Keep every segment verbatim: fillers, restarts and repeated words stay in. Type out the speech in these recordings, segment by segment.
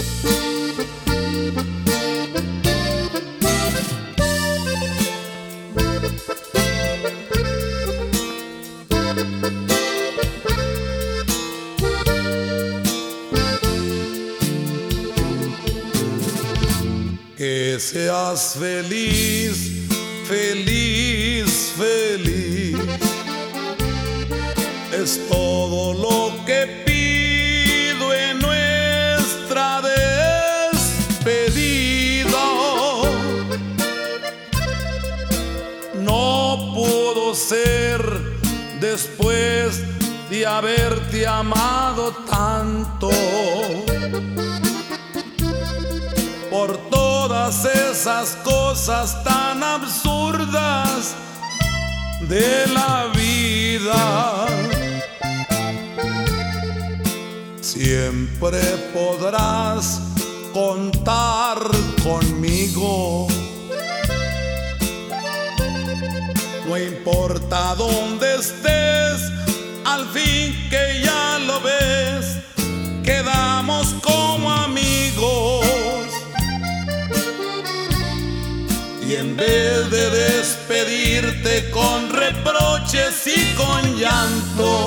Que seas feliz, feliz, feliz. Es todo lo que pido en nuestra despedida. No pudo ser después de haberte amado tanto. Por todas esas cosas tan absurdas de la vida, siempre podrás contar conmigo. No importa dónde estés, al fin que ya lo ves, quedamos como amigos. Y en vez de despedirte con reproches y con llanto,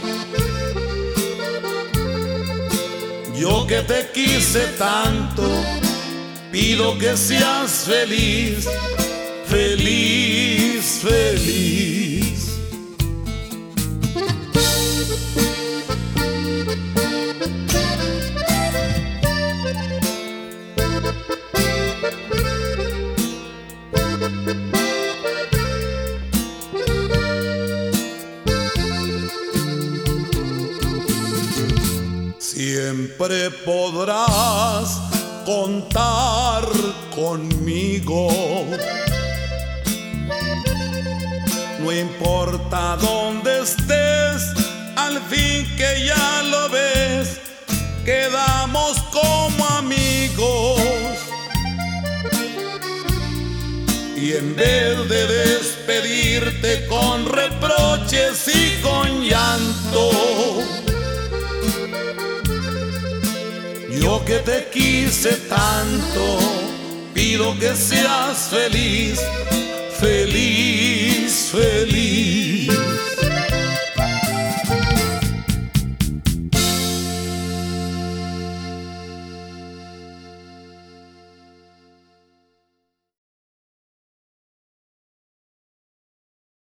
yo que te quise tanto, pido que seas feliz, feliz, feliz. Siempre podrás contar conmigo. No importa dónde estés, al fin que ya lo ves, quedamos como amigos. Y en vez de despedirte con reproches y con llanto, yo que te quise tanto, pido que seas feliz, feliz, feliz.